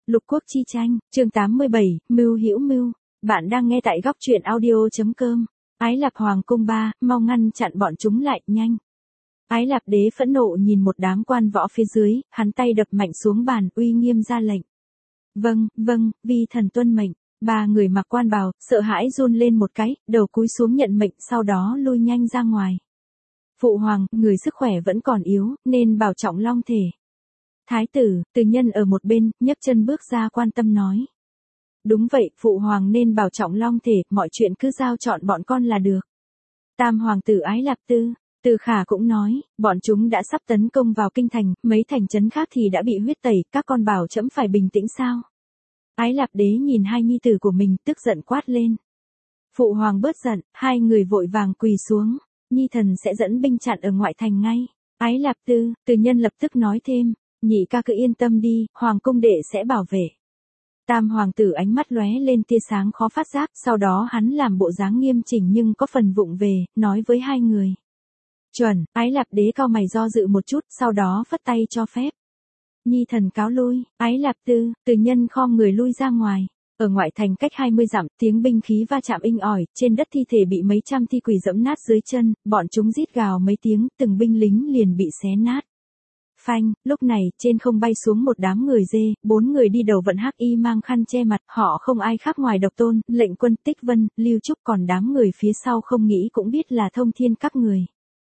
Lục quốc chi tranh, chương 87, Mưu Hữu Mưu. Bạn đang nghe tại góc truyện audio.com. Ái Lạp Hoàng cung 3, mau ngăn chặn bọn chúng lại, nhanh. Ái Lạp đế phẫn nộ nhìn một đám quan võ phía dưới, hắn tay đập mạnh xuống bàn, uy nghiêm ra lệnh. Vâng, vâng, vi thần tuân mệnh. Ba người mặc quan bào, sợ hãi run lên một cái, đầu cúi xuống nhận mệnh, sau đó lui nhanh ra ngoài. Phụ hoàng, người sức khỏe vẫn còn yếu, nên bảo trọng long thể. Thái tử, Từ Nhân ở một bên, nhấc chân bước ra quan tâm nói. Đúng vậy, phụ hoàng nên bảo trọng long thể, mọi chuyện cứ giao chọn bọn con là được. Tam hoàng tử Ái Lạp Tư, Từ Khả cũng nói, bọn chúng đã sắp tấn công vào kinh thành, mấy thành trấn khác thì đã bị huyết tẩy, các con bảo trẫm phải bình tĩnh sao? Ái Lạp đế nhìn hai nhi tử của mình, tức giận quát lên. Phụ hoàng bớt giận, hai người vội vàng quỳ xuống, nhi thần sẽ dẫn binh chặn ở ngoại thành ngay. Ái Lạp Tư, Từ Nhân lập tức nói thêm. Nhị ca cứ yên tâm đi, hoàng cung đệ sẽ bảo vệ. Tam hoàng tử ánh mắt lóe lên tia sáng khó phát giác, sau đó hắn làm bộ dáng nghiêm chỉnh nhưng có phần vụng về, nói với hai người. Chuẩn, Ái Lạp đế cau mày do dự một chút, sau đó phất tay cho phép. Nhi thần cáo lui, Ái Lạp Tư, Từ Nhân khom người lui ra ngoài. Ở ngoại thành cách 20 dặm, tiếng binh khí va chạm inh ỏi, trên đất thi thể bị mấy trăm thi quỷ dẫm nát dưới chân, bọn chúng rít gào mấy tiếng, từng binh lính liền bị xé nát. Phanh, lúc này, trên không bay xuống một đám người dê, 4 người đi đầu vận hắc y mang khăn che mặt, họ không ai khác ngoài Độc Tôn, Lệnh Quân, Tích Vân, Lưu Trúc, còn đám người phía sau không nghĩ cũng biết là Thông Thiên các người.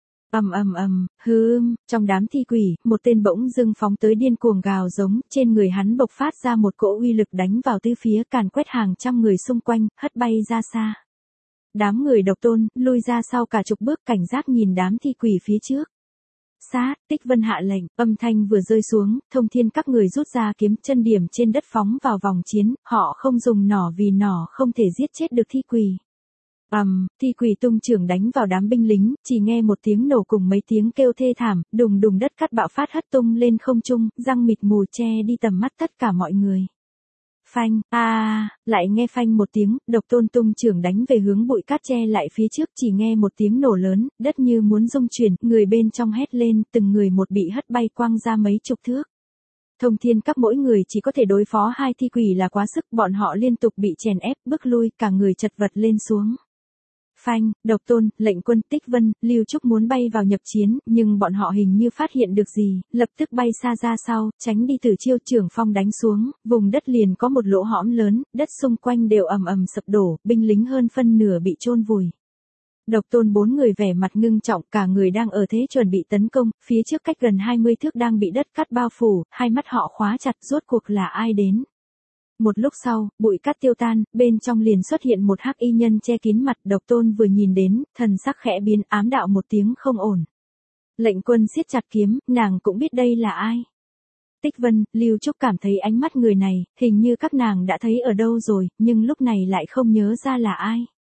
Trong đám thi quỷ, một tên bỗng dưng phóng tới điên cuồng gào giống, trên người hắn bộc phát ra một cỗ uy lực đánh vào tứ phía, càn quét hàng trăm người xung quanh, hất bay ra xa. Đám người Độc Tôn, lui ra sau cả chục bước, cảnh giác nhìn đám thi quỷ phía trước. Sát, Tích Vân hạ lệnh, âm thanh vừa rơi xuống, Thông Thiên các người rút ra kiếm, chân điểm trên đất phóng vào vòng chiến, họ không dùng nỏ vì nỏ không thể giết chết được thi quỷ. Thi quỷ tung chưởng đánh vào đám binh lính, chỉ nghe một tiếng nổ cùng mấy tiếng kêu thê thảm, đùng đùng đất cát bạo phát hất tung lên không trung, răng mịt mù che đi tầm mắt tất cả mọi người. Phanh, lại nghe phanh một tiếng, Độc Tôn tung chưởng đánh về hướng bụi cát che lại phía trước, chỉ nghe một tiếng nổ lớn, đất như muốn rung chuyển, người bên trong hét lên, từng người một bị hất bay quăng ra mấy chục thước. Thông Thiên các mỗi người chỉ có thể đối phó hai thi quỷ là quá sức, bọn họ liên tục bị chèn ép, bước lui, cả người chật vật lên xuống. Phanh, Độc Tôn, Lệnh Quân, Tích Vân, Lưu Trúc muốn bay vào nhập chiến, nhưng bọn họ hình như phát hiện được gì, lập tức bay xa ra sau, tránh đi từ chiêu trưởng phong đánh xuống, vùng đất liền có một lỗ hõm lớn, đất xung quanh đều ầm sập đổ, binh lính hơn phân nửa bị chôn vùi. Độc Tôn 4 người vẻ mặt ngưng trọng, cả người đang ở thế chuẩn bị tấn công, phía trước cách gần 20 thước đang bị đất cát bao phủ, hai mắt họ khóa chặt, rốt cuộc là ai đến. Một lúc sau, bụi cát tiêu tan, bên trong liền xuất hiện một hắc y nhân che kín mặt. Độc Tôn vừa nhìn đến, thần sắc khẽ biến, ám đạo một tiếng không ổn. Lệnh Quân siết chặt kiếm, nàng cũng biết đây là ai. Tích Vân, Lưu Trúc cảm thấy ánh mắt người này, hình như các nàng đã thấy ở đâu rồi, nhưng lúc này lại không nhớ ra là ai.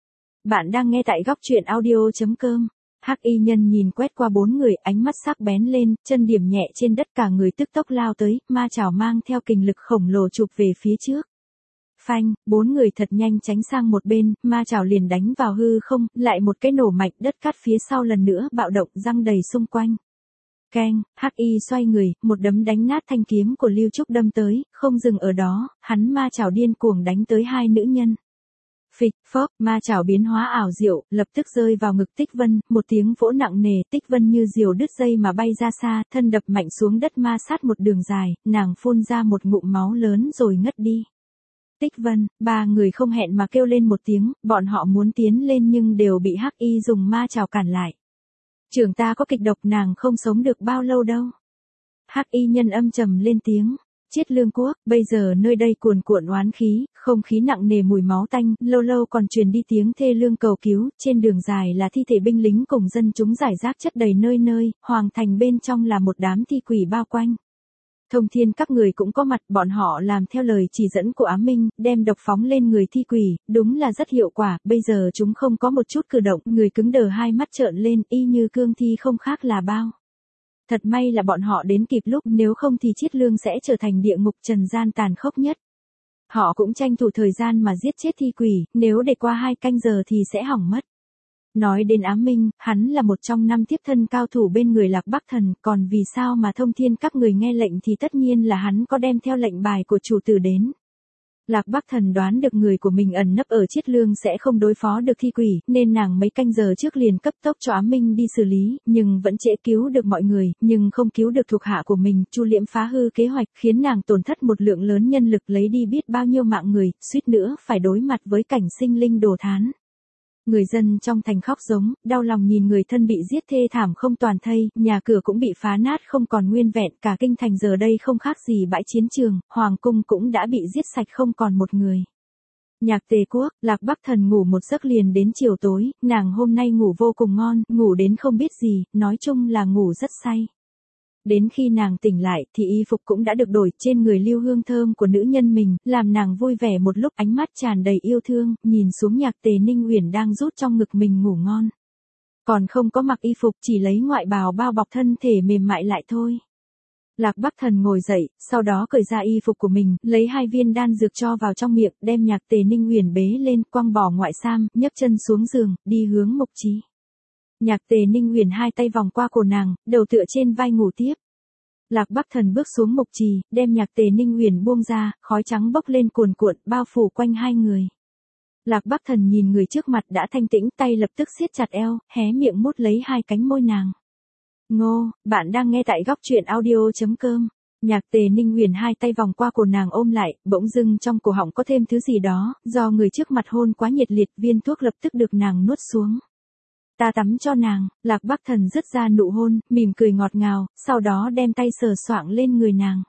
Bạn đang nghe tại góc truyện audio.com. Hắc y nhân nhìn quét qua 4 người, ánh mắt sắc bén lên, chân điểm nhẹ trên đất, cả người tức tốc lao tới, ma chảo mang theo kình lực khổng lồ chụp về phía trước. Phanh, 4 người thật nhanh tránh sang một bên, ma chảo liền đánh vào hư không, lại một cái nổ mạnh, đất cát phía sau lần nữa bạo động, răng đầy xung quanh. Keng, Hắc y xoay người, một đấm đánh nát thanh kiếm của Lưu Trúc đâm tới, không dừng ở đó, hắn ma chảo điên cuồng đánh tới hai nữ nhân. Phịch, phốc, ma chảo biến hóa ảo diệu, lập tức rơi vào ngực Tích Vân, một tiếng vỗ nặng nề, Tích Vân như diều đứt dây mà bay ra xa, thân đập mạnh xuống đất ma sát một đường dài, nàng phun ra một ngụm máu lớn rồi ngất đi. Tích Vân, 3 người không hẹn mà kêu lên một tiếng, bọn họ muốn tiến lên nhưng đều bị Hắc y dùng ma chảo cản lại. Trưởng ta có kịch độc, nàng không sống được bao lâu đâu. Hắc y nhân âm trầm lên tiếng. Chiết Lương Quốc, bây giờ nơi đây cuồn cuộn oán khí, không khí nặng nề mùi máu tanh, lâu lâu còn truyền đi tiếng thê lương cầu cứu, trên đường dài là thi thể binh lính cùng dân chúng rải rác chất đầy nơi nơi, hoàng thành bên trong là một đám thi quỷ bao quanh. Thông Thiên các người cũng có mặt, bọn họ làm theo lời chỉ dẫn của Ám Minh, đem độc phóng lên người thi quỷ, đúng là rất hiệu quả, bây giờ chúng không có một chút cử động, người cứng đờ hai mắt trợn lên, y như cương thi không khác là bao. Thật may là bọn họ đến kịp lúc, nếu không thì Chiết Lương sẽ trở thành địa ngục trần gian tàn khốc nhất. Họ cũng tranh thủ thời gian mà giết chết thi quỷ, nếu để qua 2 canh giờ thì sẽ hỏng mất. Nói đến Ám Minh, hắn là một trong 5 tiếp thân cao thủ bên người Lạc Bắc Thần, còn vì sao mà Thông Thiên các người nghe lệnh thì tất nhiên là hắn có đem theo lệnh bài của chủ tử đến. Lạc Bắc Thần đoán được người của mình ẩn nấp ở Chiết Lương sẽ không đối phó được thi quỷ, nên nàng mấy canh giờ trước liền cấp tốc cho Ám Minh đi xử lý, nhưng vẫn trễ cứu được mọi người, nhưng không cứu được thuộc hạ của mình. Chu Liễm phá hư kế hoạch, khiến nàng tổn thất một lượng lớn nhân lực, lấy đi biết bao nhiêu mạng người, suýt nữa phải đối mặt với cảnh sinh linh đồ thán. Người dân trong thành khóc giống, đau lòng nhìn người thân bị giết thê thảm không toàn thây, nhà cửa cũng bị phá nát không còn nguyên vẹn, cả kinh thành giờ đây không khác gì bãi chiến trường, hoàng cung cũng đã bị giết sạch không còn một người. Nhạc Tề Quốc, Lạc Bắc Thần ngủ một giấc liền đến chiều tối, nàng hôm nay ngủ vô cùng ngon, ngủ đến không biết gì, nói chung là ngủ rất say. Đến khi nàng tỉnh lại thì y phục cũng đã được đổi, trên người lưu hương thơm của nữ nhân mình, làm nàng vui vẻ một lúc, ánh mắt tràn đầy yêu thương, nhìn xuống Nhạc Tề Ninh Uyển đang rút trong ngực mình ngủ ngon. Còn không có mặc y phục, chỉ lấy ngoại bào bao bọc thân thể mềm mại lại thôi. Lạc Bắc Thần ngồi dậy, sau đó cởi ra y phục của mình, lấy 2 viên đan dược cho vào trong miệng, đem Nhạc Tề Ninh Uyển bế lên, quăng bỏ ngoại sam, nhấc chân xuống giường, đi hướng Mục Trí. Nhạc Tề Ninh Uyển 2 tay vòng qua cổ nàng, đầu tựa trên vai ngủ tiếp. Lạc Bắc Thần bước xuống Mục Trì, đem Nhạc Tề Ninh Uyển buông ra, khói trắng bốc lên cuồn cuộn, bao phủ quanh hai người. Lạc Bắc Thần nhìn người trước mặt đã thanh tĩnh, tay lập tức siết chặt eo, hé miệng mút lấy 2 cánh môi nàng. Ngô, bạn đang nghe tại góc truyện audio.com. Nhạc Tề Ninh Uyển 2 tay vòng qua cổ nàng ôm lại, bỗng dưng trong cổ họng có thêm thứ gì đó, do người trước mặt hôn quá nhiệt liệt, viên thuốc lập tức được nàng nuốt xuống. Ta tắm cho nàng. Lạc Bắc Thần dứt ra nụ hôn, mỉm cười ngọt ngào, sau đó đem tay sờ soạng lên người nàng.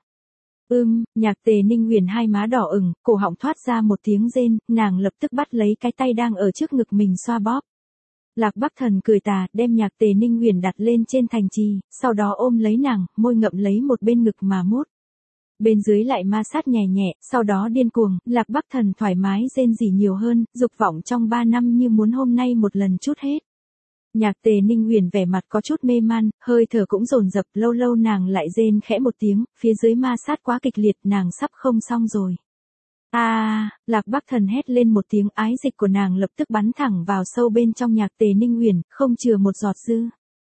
Nhạc Tề Ninh Uyển 2 má đỏ ửng, cổ họng thoát ra một tiếng rên, nàng lập tức bắt lấy cái tay đang ở trước ngực mình xoa bóp. Lạc Bắc Thần cười tà, đem Nhạc Tề Ninh Uyển đặt lên trên thành trì, sau đó ôm lấy nàng, môi ngậm lấy một bên ngực mà mút. Bên dưới lại ma sát nhẹ nhẹ, sau đó điên cuồng, Lạc Bắc Thần thoải mái rên rỉ nhiều hơn, dục vọng trong 3 năm như muốn hôm nay một lần chút hết. Nhạc Tề Ninh Uyển vẻ mặt có chút mê man, hơi thở cũng dồn dập, lâu lâu nàng lại rên khẽ một tiếng, phía dưới ma sát quá kịch liệt, nàng sắp không xong rồi. Lạc Bắc Thần hét lên một tiếng, ái dịch của nàng lập tức bắn thẳng vào sâu bên trong Nhạc Tề Ninh Uyển, không chừa một giọt dư.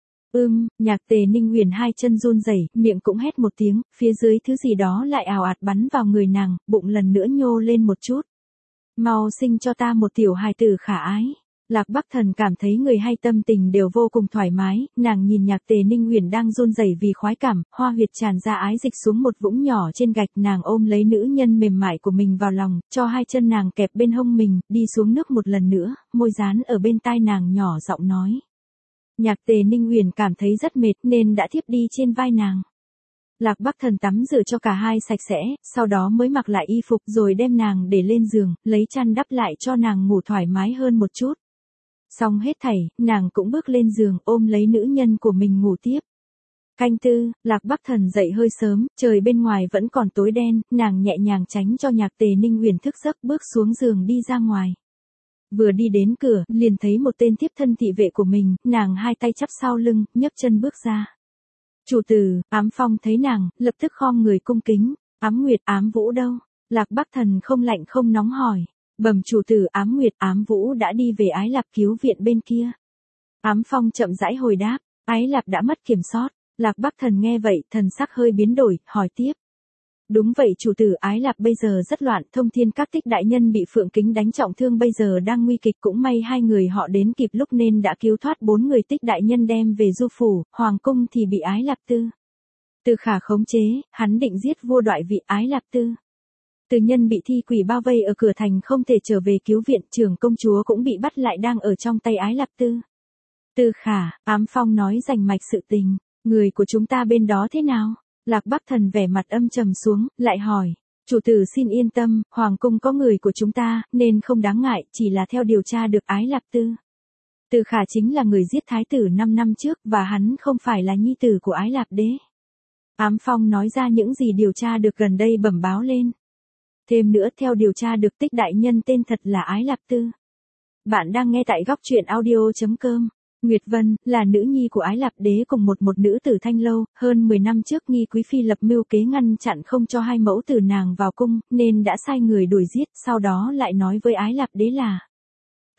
Nhạc Tề Ninh Uyển 2 chân run rẩy, miệng cũng hét một tiếng, phía dưới thứ gì đó lại ào ạt bắn vào người nàng, bụng lần nữa nhô lên một chút. Mau sinh cho ta một tiểu hài tử khả ái. Lạc Bắc Thần cảm thấy người hay tâm tình đều vô cùng thoải mái, nàng nhìn Nhạc Tề Ninh Uyển đang run rẩy vì khoái cảm, hoa huyệt tràn ra ái dịch xuống một vũng nhỏ trên gạch, nàng ôm lấy nữ nhân mềm mại của mình vào lòng, cho 2 chân nàng kẹp bên hông mình, đi xuống nước một lần nữa, môi dán ở bên tai nàng nhỏ giọng nói. Nhạc Tề Ninh Uyển cảm thấy rất mệt nên đã thiếp đi trên vai nàng. Lạc Bắc Thần tắm rửa cho cả hai sạch sẽ, sau đó mới mặc lại y phục rồi đem nàng để lên giường, lấy chăn đắp lại cho nàng ngủ thoải mái hơn một chút. Xong hết thảy, nàng cũng bước lên giường ôm lấy nữ nhân của mình ngủ tiếp. Canh tư, Lạc Bắc Thần dậy hơi sớm, trời bên ngoài vẫn còn tối đen, nàng nhẹ nhàng tránh cho Nhạc Tề Ninh Uyển thức giấc, bước xuống giường đi ra ngoài. Vừa đi đến cửa, liền thấy một tên tiếp thân thị vệ của mình, nàng 2 tay chắp sau lưng, nhấc chân bước ra. Chủ tử, Ám Phong thấy nàng, lập tức khom người cung kính. Ám Nguyệt, Ám Vũ đâu? Lạc Bắc Thần không lạnh không nóng hỏi. Bẩm chủ tử, Ám Nguyệt, Ám Vũ đã đi về Ái Lạp cứu viện bên kia. Ám Phong chậm rãi hồi đáp, Ái Lạp đã mất kiểm soát. Lạc Bắc Thần nghe vậy, thần sắc hơi biến đổi, hỏi tiếp. Đúng vậy chủ tử, Ái Lạp bây giờ rất loạn, Thông Thiên các Tích đại nhân bị Phượng Kính đánh trọng thương, bây giờ đang nguy kịch, cũng may 2 người họ đến kịp lúc nên đã cứu thoát 4 người Tích đại nhân đem về Du phủ, hoàng cung thì bị Ái Lạp Từ Khả khống chế, hắn định giết vua Đoại vị. Ái Lạp Từ Nhân bị thi quỷ bao vây ở cửa thành không thể trở về cứu viện, trưởng công chúa cũng bị bắt lại đang ở trong tay Ái Lạp Từ Khả. Ám Phong nói rành mạch sự tình, người của chúng ta bên đó thế nào? Lạc Bắc Thần vẻ mặt âm trầm xuống, lại hỏi. Chủ tử xin yên tâm, hoàng cung có người của chúng ta, nên không đáng ngại, chỉ là theo điều tra được Ái Lạp Từ Khả chính là người giết thái tử 5 năm trước, và hắn không phải là nhi tử của Ái Lạp đế. Ám Phong nói ra những gì điều tra được gần đây bẩm báo lên. Thêm nữa, theo điều tra được Tích đại nhân tên thật là Ái Lạp Bạn đang nghe tại góc truyện audio.com. Nguyệt Vân, là nữ nhi của Ái Lạp đế cùng một nữ tử Thanh Lâu, hơn 10 năm trước Nghi Quý Phi lập mưu kế ngăn chặn không cho 2 mẫu tử nàng vào cung, nên đã sai người đuổi giết, sau đó lại nói với Ái Lạp đế là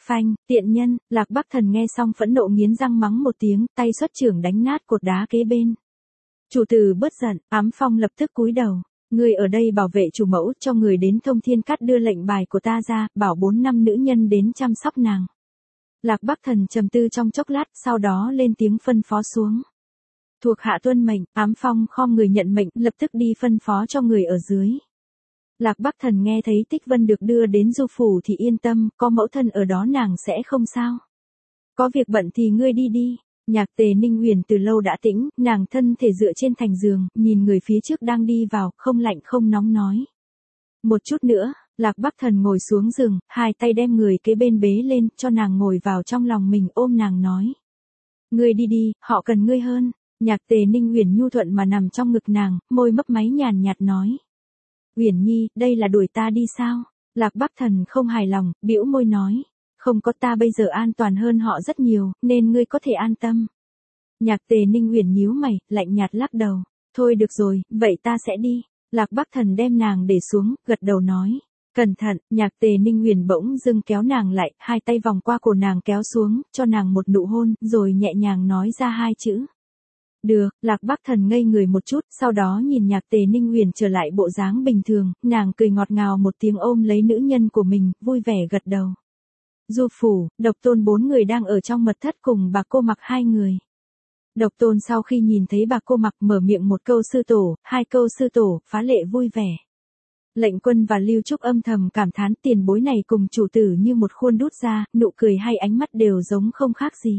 Phanh, tiện nhân, Lạc Bắc Thần nghe xong phẫn nộ nghiến răng mắng một tiếng, tay xuất trưởng đánh nát cột đá kế bên. Chủ tử bớt giận, Ám Phong lập tức cúi đầu. Người ở đây bảo vệ chủ mẫu, cho người đến Thông Thiên Cát đưa lệnh bài của ta ra, bảo 4 năm nữ nhân đến chăm sóc nàng. Lạc Bắc Thần trầm tư trong chốc lát, sau đó lên tiếng phân phó xuống. Thuộc hạ tuân mệnh, Ám Phong khom người nhận mệnh, lập tức đi phân phó cho người ở dưới. Lạc Bắc Thần nghe thấy Tích Vân được đưa đến Du phủ thì yên tâm, có mẫu thân ở đó nàng sẽ không sao. Có việc bận thì ngươi đi đi. Nhạc Tề Ninh Huyền từ lâu đã tĩnh, nàng thân thể dựa trên thành giường, nhìn người phía trước đang đi vào, không lạnh không nóng nói. Một chút nữa, Lạc Bắc Thần ngồi xuống giường, hai tay đem người kế bên bế lên, cho nàng ngồi vào trong lòng mình ôm nàng nói. Ngươi đi đi, họ cần ngươi hơn. Nhạc Tề Ninh Huyền nhu thuận mà nằm trong ngực nàng, môi mấp máy nhàn nhạt nói. Huyền Nhi, đây là đuổi ta đi sao? Lạc Bắc Thần không hài lòng, bĩu môi nói. Không có ta bây giờ an toàn hơn họ rất nhiều, nên ngươi có thể an tâm. Nhạc Tề Ninh Huyền nhíu mày, lạnh nhạt lắc đầu. Thôi được rồi, vậy ta sẽ đi. Lạc Bắc Thần đem nàng để xuống, gật đầu nói. Cẩn thận, Nhạc Tề Ninh Huyền bỗng dưng kéo nàng lại, hai tay vòng qua cổ nàng kéo xuống, cho nàng một nụ hôn, rồi nhẹ nhàng nói ra hai chữ. Được, Lạc Bắc Thần ngây người một chút, sau đó nhìn Nhạc Tề Ninh Huyền trở lại bộ dáng bình thường, nàng cười ngọt ngào một tiếng ôm lấy nữ nhân của mình, vui vẻ gật đầu. Du phủ, Độc Tôn 4 người đang ở trong mật thất cùng bà cô Mặc 2 người. Độc Tôn sau khi nhìn thấy bà cô Mặc mở miệng một câu sư tổ, 2 câu sư tổ, phá lệ vui vẻ. Lệnh Quân và Lưu Trúc âm thầm cảm thán tiền bối này cùng chủ tử như một khuôn đút ra, nụ cười hay ánh mắt đều giống không khác gì.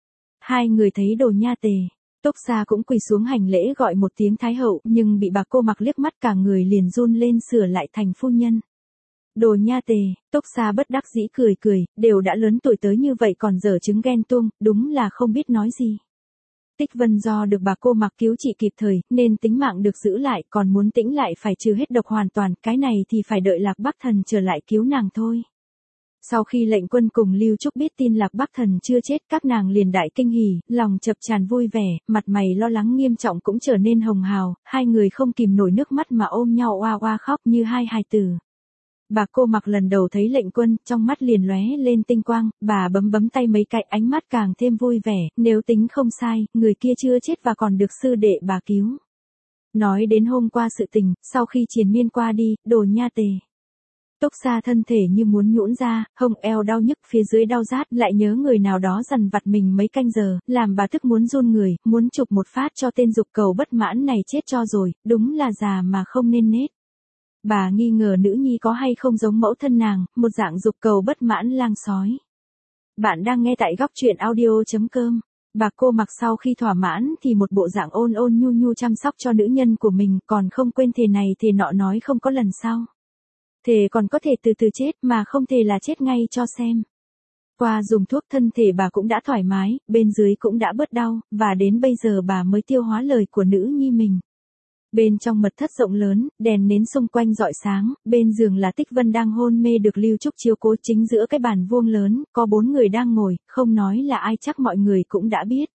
2 người thấy Đồ Nha Tề. Tốc Xa cũng quỳ xuống hành lễ gọi một tiếng Thái hậu, nhưng bị bà cô Mặc liếc mắt cả người liền run lên sửa lại thành phu nhân. Đồ Nha Tề, Tốc Xa bất đắc dĩ cười cười, đều đã lớn tuổi tới như vậy còn dở trứng ghen tuông, đúng là không biết nói gì. Tích Vân do được bà cô Mặc cứu trị kịp thời, nên tính mạng được giữ lại, còn muốn tĩnh lại phải trừ hết độc hoàn toàn, cái này thì phải đợi Lạc Bắc Thần trở lại cứu nàng thôi. Sau khi Lệnh Quân cùng Lưu Trúc biết tin Lạc Bắc Thần chưa chết, các nàng liền đại kinh hỉ, lòng chập tràn vui vẻ, mặt mày lo lắng nghiêm trọng cũng trở nên hồng hào, 2 người không kìm nổi nước mắt mà ôm nhau oa oa khóc như 2 hài tử. Bà cô Mặc lần đầu thấy Lệnh Quân, trong mắt liền lóe lên tinh quang, bà bấm bấm tay mấy cái, ánh mắt càng thêm vui vẻ, nếu tính không sai, người kia chưa chết và còn được sư đệ bà cứu. Nói đến hôm qua sự tình, sau khi triền miên qua đi, Đồ Nha Tề. Tốc Xa thân thể như muốn nhũn ra, hông eo đau nhức, phía dưới đau rát, lại nhớ người nào đó dằn vặt mình mấy canh giờ, làm bà tức muốn run người, muốn chụp một phát cho tên dục cầu bất mãn này chết cho rồi, đúng là già mà không nên nết. Bà nghi ngờ nữ nhi có hay không giống mẫu thân nàng, một dạng dục cầu bất mãn lang sói. Bạn đang nghe tại góc truyện audio.com. Bà cô Mặc sau khi thỏa mãn thì một bộ dạng ôn ôn nhu nhu chăm sóc cho nữ nhân của mình, còn không quên thề này thề nọ nói không có lần sau. Thề còn có thể từ từ chết mà không thề là chết ngay cho xem. Qua dùng thuốc thân thể bà cũng đã thoải mái, bên dưới cũng đã bớt đau, và đến bây giờ bà mới tiêu hóa lời của nữ nhi mình. Bên trong mật thất rộng lớn, đèn nến xung quanh rọi sáng, bên giường là Tích Vân đang hôn mê được Lưu Trúc chiếu cố, chính giữa cái bàn vuông lớn, có 4 người đang ngồi, không nói là ai chắc mọi người cũng đã biết.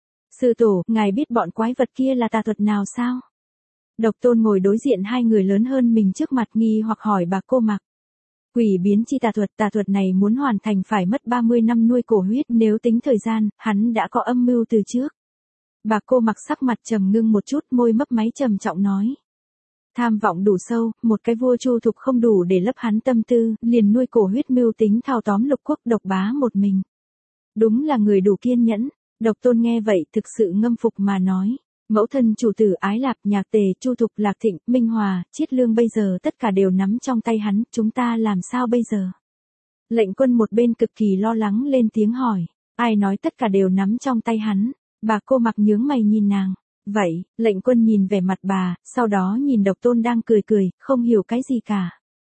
Sư tổ, ngài biết bọn quái vật kia là tà thuật nào sao? Độc Tôn ngồi đối diện 2 người lớn hơn mình trước mặt nghi hoặc hỏi bà cô Mặc. Quỷ biến chi tà thuật này muốn hoàn thành phải mất 30 năm nuôi cổ huyết, nếu tính thời gian, hắn đã có âm mưu từ trước. Bà cô Mặc sắc mặt trầm ngưng một chút, môi mấp máy trầm trọng nói. Tham vọng đủ sâu, một cái vua Chu Thục không đủ để lấp hắn tâm tư, liền nuôi cổ huyết mưu tính thao tóm lục quốc độc bá một mình. Đúng là người đủ kiên nhẫn. Độc Tôn nghe vậy thực sự ngâm phục mà nói. Mẫu thân chủ tử Ái Lạp, Nhạc Tề, Chu Thục, Lạc Thịnh, Minh Hòa, Chiết Lương bây giờ tất cả đều nắm trong tay hắn, chúng ta làm sao bây giờ? Lệnh Quân một bên cực kỳ lo lắng lên tiếng hỏi. Ai nói tất cả đều nắm trong tay hắn? Bà cô Mặc nhướng mày nhìn nàng. Vậy, Lệnh Quân nhìn vẻ mặt bà, sau đó nhìn Độc Tôn đang cười cười, không hiểu cái gì cả.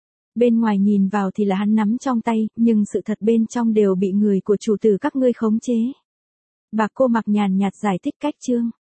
Bên ngoài nhìn vào thì là hắn nắm trong tay, nhưng sự thật bên trong đều bị người của chủ tử các ngươi khống chế. Bà cô Mặc nhàn nhạt giải thích cách chương.